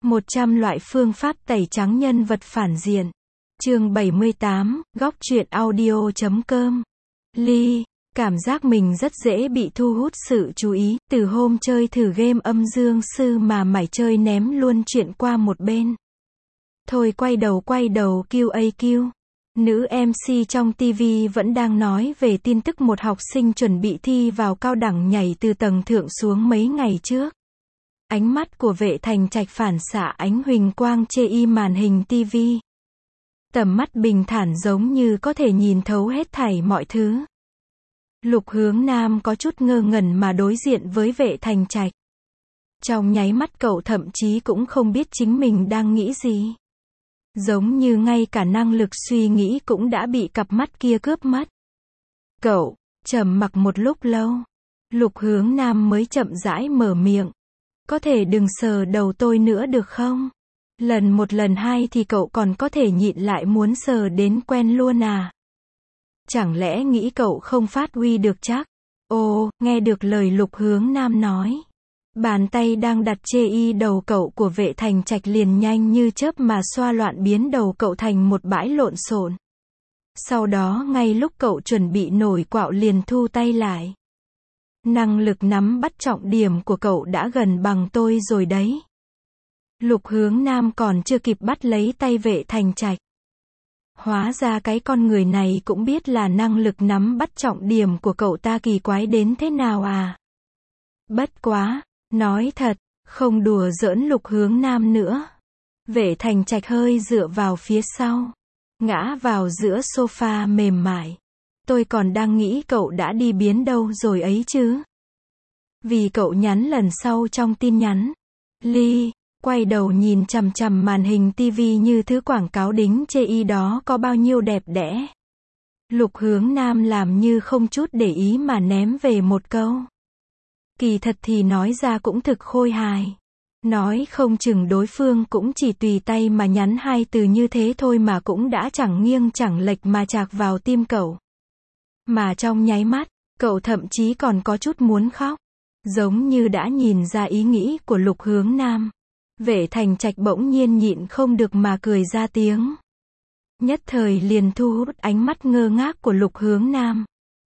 100 loại phương pháp tẩy trắng nhân vật phản diện. Chương 78, góc truyện audio.com. Ly, cảm giác mình rất dễ bị thu hút sự chú ý, từ hôm chơi thử game âm dương sư mà mải chơi ném luôn chuyện qua một bên. Thôi quay đầu QAQ. Nữ MC trong TV vẫn đang nói về tin tức một học sinh chuẩn bị thi vào cao đẳng nhảy từ tầng thượng xuống mấy ngày trước. Ánh mắt của Vệ Thành Trạch phản xạ ánh huỳnh quang chê y màn hình TV. Tầm mắt bình thản giống như có thể nhìn thấu hết thảy mọi thứ. Lục Hướng Nam có chút ngơ ngẩn mà đối diện với Vệ Thành Trạch. Trong nháy mắt cậu thậm chí cũng không biết chính mình đang nghĩ gì. Giống như ngay cả năng lực suy nghĩ cũng đã bị cặp mắt kia cướp mất. Cậu trầm mặc một lúc lâu. Lục Hướng Nam mới chậm rãi mở miệng. Có thể đừng sờ đầu tôi nữa được không? Lần một lần hai thì cậu còn có thể nhịn lại muốn sờ đến quen luôn à? Chẳng lẽ nghĩ cậu không phát huy được chắc? Ồ, nghe được lời Lục Hướng Nam nói. Bàn tay đang đặt chê y đầu cậu của Vệ Thành Trạch liền nhanh như chớp mà xoa loạn biến đầu cậu thành một bãi lộn xộn. Sau đó ngay lúc cậu chuẩn bị nổi quạo liền thu tay lại. Năng lực nắm bắt trọng điểm của cậu đã gần bằng tôi rồi đấy. Lục Hướng Nam còn chưa kịp bắt lấy tay Vệ Thành Trạch. Hóa ra cái con người này cũng biết là năng lực nắm bắt trọng điểm của cậu ta kỳ quái đến thế nào à. Bất quá, nói thật, không đùa giỡn Lục Hướng Nam nữa. Vệ Thành Trạch hơi dựa vào phía sau, ngã vào giữa sofa mềm mại. Tôi còn đang nghĩ cậu đã đi biến đâu rồi ấy chứ. Vì cậu nhắn lần sau trong tin nhắn. Ly, quay đầu nhìn chằm chằm màn hình TV như thứ quảng cáo đính chê y đó có bao nhiêu đẹp đẽ. Lục Hướng Nam làm như không chút để ý mà ném về một câu. Kỳ thật thì nói ra cũng thực khôi hài. Nói không chừng đối phương cũng chỉ tùy tay mà nhắn hai từ như thế thôi mà cũng đã chẳng nghiêng chẳng lệch mà chạc vào tim cậu. Mà trong nháy mắt, cậu thậm chí còn có chút muốn khóc. Giống như đã nhìn ra ý nghĩ của Lục Hướng Nam. Vệ Thành Trạch bỗng nhiên nhịn không được mà cười ra tiếng. Nhất thời liền thu hút ánh mắt ngơ ngác của Lục Hướng Nam.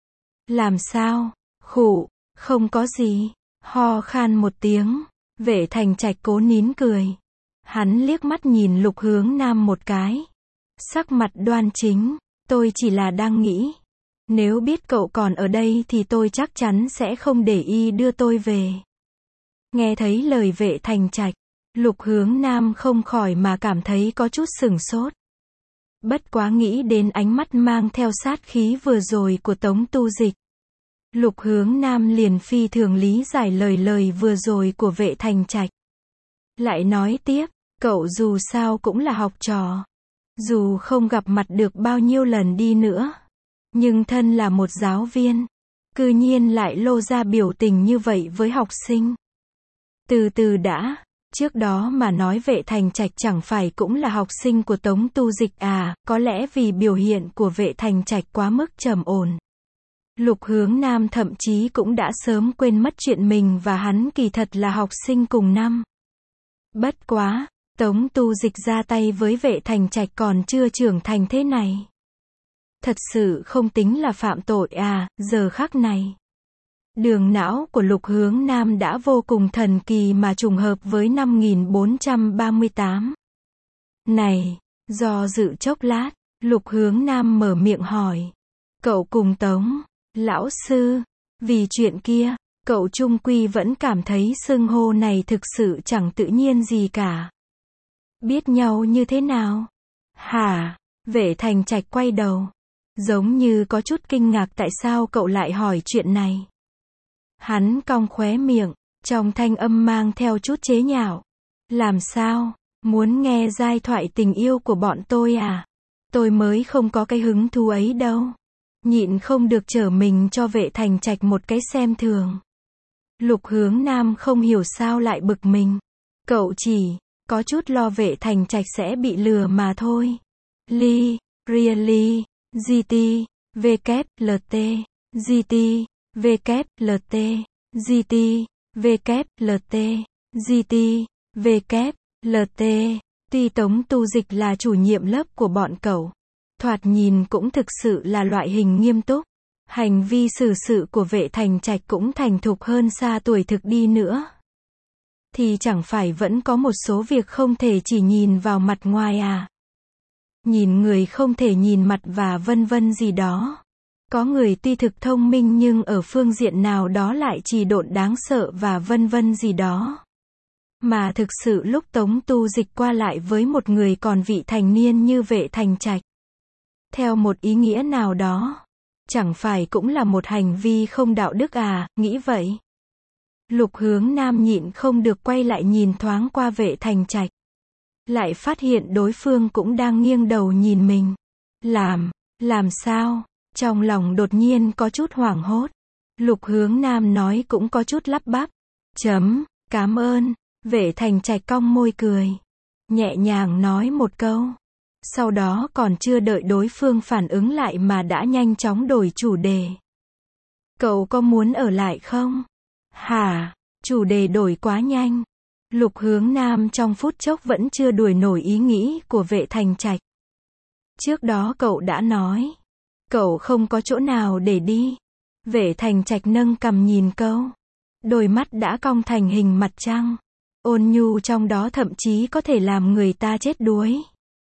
Làm sao? Khụ, không có gì. Ho khan một tiếng. Vệ Thành Trạch cố nín cười. Hắn liếc mắt nhìn Lục Hướng Nam một cái. Sắc mặt đoan chính. Tôi chỉ là đang nghĩ. Nếu biết cậu còn ở đây thì tôi chắc chắn sẽ không để y đưa tôi về. Nghe thấy lời Vệ Thành Trạch, Lục Hướng Nam không khỏi mà cảm thấy có chút sửng sốt. Bất quá nghĩ đến ánh mắt mang theo sát khí vừa rồi của Tống Tu Dịch. Lục Hướng Nam liền phi thường lý giải lời vừa rồi của Vệ Thành Trạch. Lại nói tiếp, cậu dù sao cũng là học trò. Dù không gặp mặt được bao nhiêu lần đi nữa. Nhưng thân là một giáo viên, cư nhiên lại lô ra biểu tình như vậy với học sinh. Từ từ đã, trước đó mà nói Vệ Thành Trạch chẳng phải cũng là học sinh của Tống Tu Dịch à, có lẽ vì biểu hiện của Vệ Thành Trạch quá mức trầm ổn. Lục Hướng Nam thậm chí cũng đã sớm quên mất chuyện mình và hắn kỳ thật là học sinh cùng năm. Bất quá, Tống Tu Dịch ra tay với Vệ Thành Trạch còn chưa trưởng thành thế này. Thật sự không tính là phạm tội à, giờ khắc này. Đường não của Lục Hướng Nam đã vô cùng thần kỳ mà trùng hợp với 5438. Này, do dự chốc lát, Lục Hướng Nam mở miệng hỏi. Cậu cùng Tống, lão sư, vì chuyện kia, cậu chung quy vẫn cảm thấy xưng hô này thực sự chẳng tự nhiên gì cả. Biết nhau như thế nào? Hả? Vệ Thành Trạch quay đầu. Giống như có chút kinh ngạc tại sao cậu lại hỏi chuyện này. Hắn cong khóe miệng, trong thanh âm mang theo chút chế nhạo. Làm sao? Muốn nghe giai thoại tình yêu của bọn tôi à? Tôi mới không có cái hứng thú ấy đâu. Nhịn không được trở mình cho Vệ Thành Trạch một cái xem thường. Lục Hướng Nam không hiểu sao lại bực mình. Cậu chỉ có chút lo Vệ Thành Trạch sẽ bị lừa mà thôi. Ly, really. GT, VKLT, GT, VKLT, GT, VKLT, GT, VK, LT, tuy Tống Tu Dịch là chủ nhiệm lớp của bọn cậu, thoạt nhìn cũng thực sự là loại hình nghiêm túc. Hành vi xử sự của Vệ Thành Trạch cũng thành thục hơn xa tuổi thực đi nữa. Thì chẳng phải vẫn có một số việc không thể chỉ nhìn vào mặt ngoài à? Nhìn người không thể nhìn mặt và vân vân gì đó. Có người tuy thực thông minh nhưng ở phương diện nào đó lại trì độn đáng sợ và vân vân gì đó. Mà thực sự lúc Tống Tu Dịch qua lại với một người còn vị thành niên như Vệ Thành Trạch, theo một ý nghĩa nào đó, chẳng phải cũng là một hành vi không đạo đức à, nghĩ vậy. Lục Hướng Nam nhịn không được quay lại nhìn thoáng qua Vệ Thành Trạch. Lại phát hiện đối phương cũng đang nghiêng đầu nhìn mình. Làm sao? Trong lòng đột nhiên có chút hoảng hốt. Lục Hướng Nam nói cũng có chút lắp bắp. Cảm ơn. Vệ Thành Trạch cong môi cười. Nhẹ nhàng nói một câu. Sau đó còn chưa đợi đối phương phản ứng lại mà đã nhanh chóng đổi chủ đề. Cậu có muốn ở lại không? Hả? Chủ đề đổi quá nhanh. Lục Hướng Nam trong phút chốc vẫn chưa đuổi nổi ý nghĩ của Vệ Thành Trạch. Trước đó cậu đã nói, cậu không có chỗ nào để đi. Vệ Thành Trạch nâng cằm nhìn câu. Đôi mắt đã cong thành hình mặt trăng. Ôn nhu trong đó thậm chí có thể làm người ta chết đuối.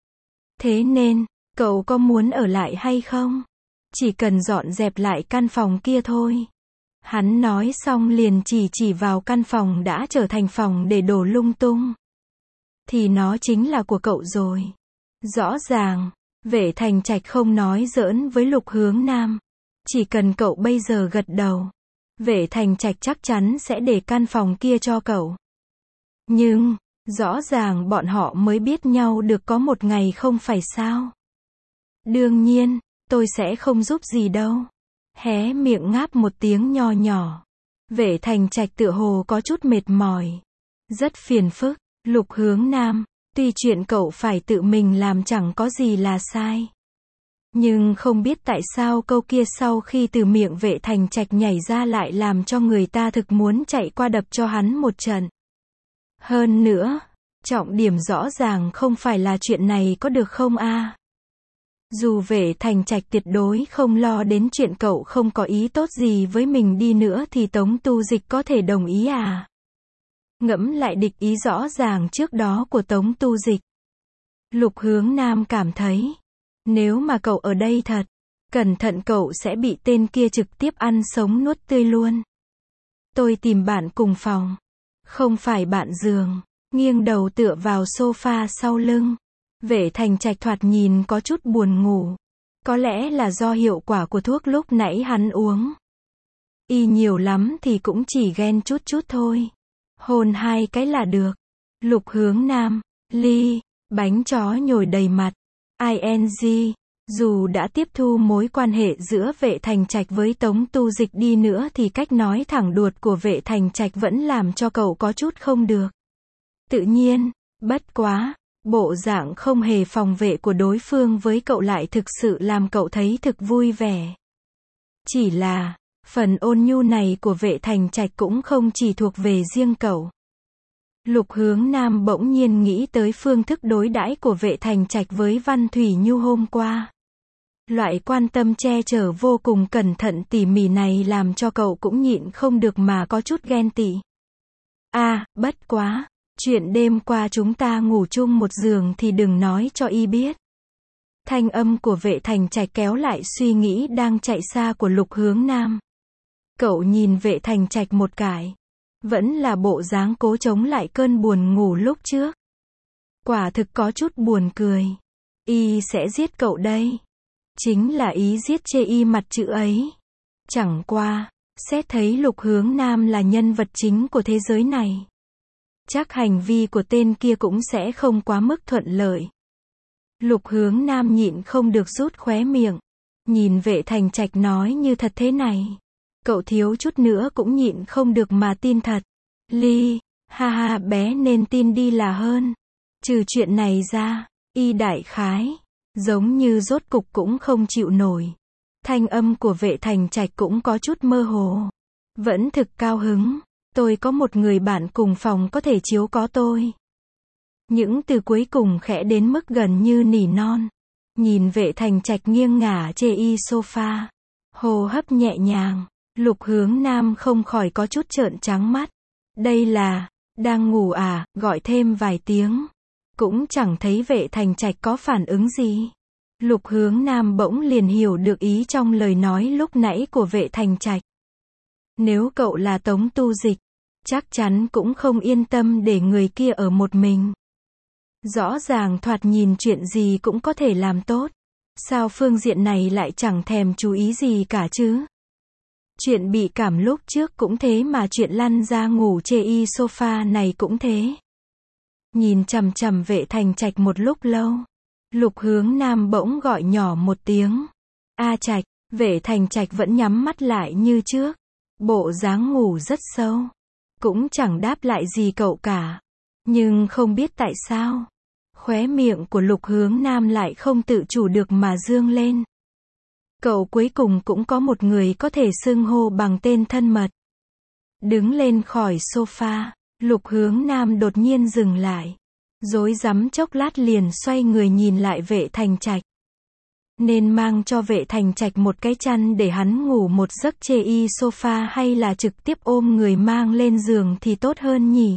Thế nên, cậu có muốn ở lại hay không? Chỉ cần dọn dẹp lại căn phòng kia thôi. Hắn nói xong liền chỉ vào căn phòng đã trở thành phòng để đổ lung tung. Thì nó chính là của cậu rồi. Rõ ràng, Vệ Thành Trạch không nói giỡn với Lục Hướng Nam. Chỉ cần cậu bây giờ gật đầu, Vệ Thành Trạch chắc chắn sẽ để căn phòng kia cho cậu. Nhưng, rõ ràng bọn họ mới biết nhau được có một ngày không phải sao? Đương nhiên, tôi sẽ không giúp gì đâu. Hé miệng ngáp một tiếng nho nhỏ. Vệ Thành Trạch tựa hồ có chút mệt mỏi. Rất phiền phức. Lục Hướng Nam, tuy chuyện cậu phải tự mình làm chẳng có gì là sai. Nhưng không biết tại sao câu kia sau khi từ miệng Vệ Thành Trạch nhảy ra lại làm cho người ta thực muốn chạy qua đập cho hắn một trận. Hơn nữa, trọng điểm rõ ràng không phải là chuyện này có được không a? Dù Vệ Thành Trạch tuyệt đối không lo đến chuyện cậu không có ý tốt gì với mình đi nữa thì Tống Tu Dịch có thể đồng ý à? Ngẫm lại địch ý rõ ràng trước đó của Tống Tu Dịch. Lục Hướng Nam cảm thấy, nếu mà cậu ở đây thật, cẩn thận cậu sẽ bị tên kia trực tiếp ăn sống nuốt tươi luôn. Tôi tìm bạn cùng phòng, không phải bạn giường, nghiêng đầu tựa vào sofa sau lưng. Vệ Thành Trạch thoạt nhìn có chút buồn ngủ. Có lẽ là do hiệu quả của thuốc lúc nãy hắn uống. Y nhiều lắm thì cũng chỉ ghen chút chút thôi. Hôn 2 cái là được. Lục Hướng Nam, ly, bánh chó nhồi đầy mặt. ING, dù đã tiếp thu mối quan hệ giữa Vệ Thành Trạch với Tống Tu Dịch đi nữa thì cách nói thẳng đuột của Vệ Thành Trạch vẫn làm cho cậu có chút không được. Tự nhiên, bất quá. Bộ dạng không hề phòng vệ của đối phương với cậu lại thực sự làm cậu thấy thực vui vẻ. Chỉ là, phần ôn nhu này của Vệ Thành Trạch cũng không chỉ thuộc về riêng cậu. Lục Hướng Nam bỗng nhiên nghĩ tới phương thức đối đãi của Vệ Thành Trạch với Văn Thủy Nhu hôm qua. Loại quan tâm che chở vô cùng cẩn thận tỉ mỉ này làm cho cậu cũng nhịn không được mà có chút ghen tị. Bất quá. Chuyện đêm qua chúng ta ngủ chung một giường thì đừng nói cho y biết. Thanh âm của Vệ Thành Trạch kéo lại suy nghĩ đang chạy xa của Lục Hướng Nam. Cậu nhìn Vệ Thành Trạch một cái. Vẫn là bộ dáng cố chống lại cơn buồn ngủ lúc trước. Quả thực có chút buồn cười. Y sẽ giết cậu đây. Chính là ý giết chê y mặt chữ ấy. Chẳng qua, xét thấy Lục Hướng Nam là nhân vật chính của thế giới này. Chắc hành vi của tên kia cũng sẽ không quá mức thuận lợi. Lục Hướng Nam nhịn không được rút khóe miệng. Nhìn Vệ Thành Trạch nói như thật thế này. Cậu thiếu chút nữa cũng nhịn không được mà tin thật. Ly, ha bé nên tin đi là hơn. Trừ chuyện này ra, y đại khái, giống như rốt cục cũng không chịu nổi. Thanh âm của Vệ Thành Trạch cũng có chút mơ hồ. Vẫn thực cao hứng. Tôi có một người bạn cùng phòng có thể chiếu có tôi. Những từ cuối cùng khẽ đến mức gần như nỉ non. Nhìn Vệ Thành Trạch nghiêng ngả chê y sofa, hô hấp nhẹ nhàng, Lục Hướng Nam không khỏi có chút trợn trắng mắt. Đây là, đang ngủ à, gọi thêm vài tiếng. Cũng chẳng thấy Vệ Thành Trạch có phản ứng gì. Lục Hướng Nam bỗng liền hiểu được ý trong lời nói lúc nãy của Vệ Thành Trạch. Nếu cậu là Tống Tu Dịch, chắc chắn cũng không yên tâm để người kia ở một mình. Rõ ràng thoạt nhìn chuyện gì cũng có thể làm tốt. Sao phương diện này lại chẳng thèm chú ý gì cả chứ? Chuyện bị cảm lúc trước cũng thế mà chuyện lăn ra ngủ chê y sofa này cũng thế. Nhìn chằm chằm Vệ Thành Trạch một lúc lâu, Lục Hướng Nam bỗng gọi nhỏ một tiếng. A Trạch. Vệ Thành Trạch vẫn nhắm mắt lại như trước. Bộ dáng ngủ rất sâu. Cũng chẳng đáp lại gì cậu cả. Nhưng không biết tại sao, khóe miệng của Lục Hướng Nam lại không tự chủ được mà dương lên. Cậu cuối cùng cũng có một người có thể xưng hô bằng tên thân mật. Đứng lên khỏi sofa, Lục Hướng Nam đột nhiên dừng lại. Rối rắm chốc lát liền xoay người nhìn lại Vệ Thành Trạch. Nên mang cho Vệ Thành Trạch một cái chăn để hắn ngủ một giấc chê y sofa hay là trực tiếp ôm người mang lên giường thì tốt hơn nhỉ?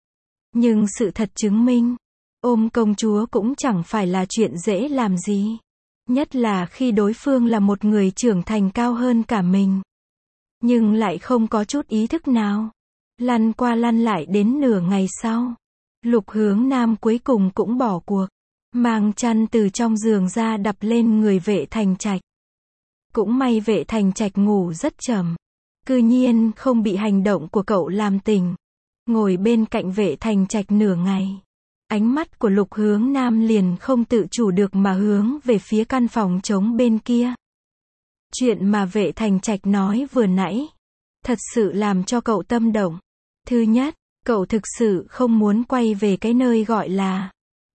Nhưng sự thật chứng minh, ôm công chúa cũng chẳng phải là chuyện dễ làm gì. Nhất là khi đối phương là một người trưởng thành cao hơn cả mình. Nhưng lại không có chút ý thức nào. Lăn qua lăn lại đến nửa ngày sau, Lục Hướng Nam cuối cùng cũng bỏ cuộc. Mang chăn từ trong giường ra đập lên người Vệ Thành Trạch. Cũng may Vệ Thành Trạch ngủ rất trầm. Cư nhiên không bị hành động của cậu làm tỉnh. Ngồi bên cạnh Vệ Thành Trạch nửa ngày. Ánh mắt của Lục Hướng Nam liền không tự chủ được mà hướng về phía căn phòng trống bên kia. Chuyện mà Vệ Thành Trạch nói vừa nãy, thật sự làm cho cậu tâm động. Thứ nhất, cậu thực sự không muốn quay về cái nơi gọi là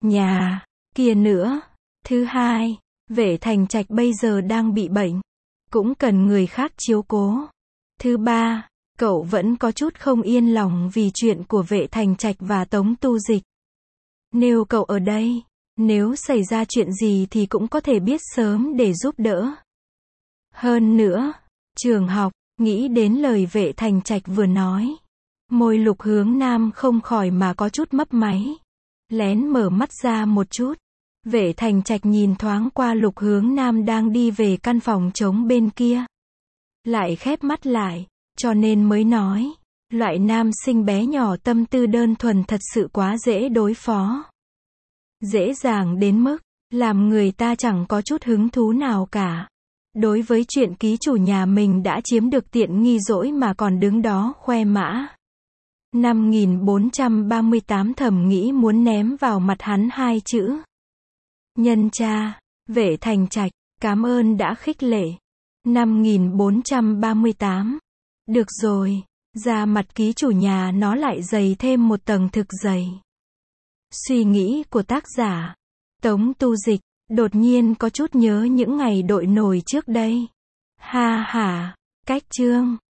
nhà kia nữa. Thứ hai, Vệ Thành Trạch bây giờ đang bị bệnh, cũng cần người khác chiếu cố. Thứ ba, cậu vẫn có chút không yên lòng vì chuyện của Vệ Thành Trạch và Tống Tu Dịch. Nếu cậu ở đây, nếu xảy ra chuyện gì thì cũng có thể biết sớm để giúp đỡ. Hơn nữa, trường học, nghĩ đến lời Vệ Thành Trạch vừa nói, môi Lục Hướng Nam không khỏi mà có chút mấp máy. Lén mở mắt ra một chút. Vệ Thành Trạch nhìn thoáng qua Lục Hướng Nam đang đi về căn phòng trống bên kia. Lại khép mắt lại, cho nên mới nói, loại nam sinh bé nhỏ tâm tư đơn thuần thật sự quá dễ đối phó. Dễ dàng đến mức, làm người ta chẳng có chút hứng thú nào cả. Đối với chuyện ký chủ nhà mình đã chiếm được tiện nghi dỗi mà còn đứng đó khoe mã. 5438 thầm nghĩ muốn ném vào mặt hắn hai chữ. Nhân cha. Vệ Thành Trạch, cảm ơn đã khích lệ. 5438. Được rồi, da mặt ký chủ nhà nó lại dày thêm một tầng thực dày. Suy nghĩ của tác giả Tống Tu Dịch, đột nhiên có chút nhớ những ngày đội nổi trước đây. Ha ha, cách chương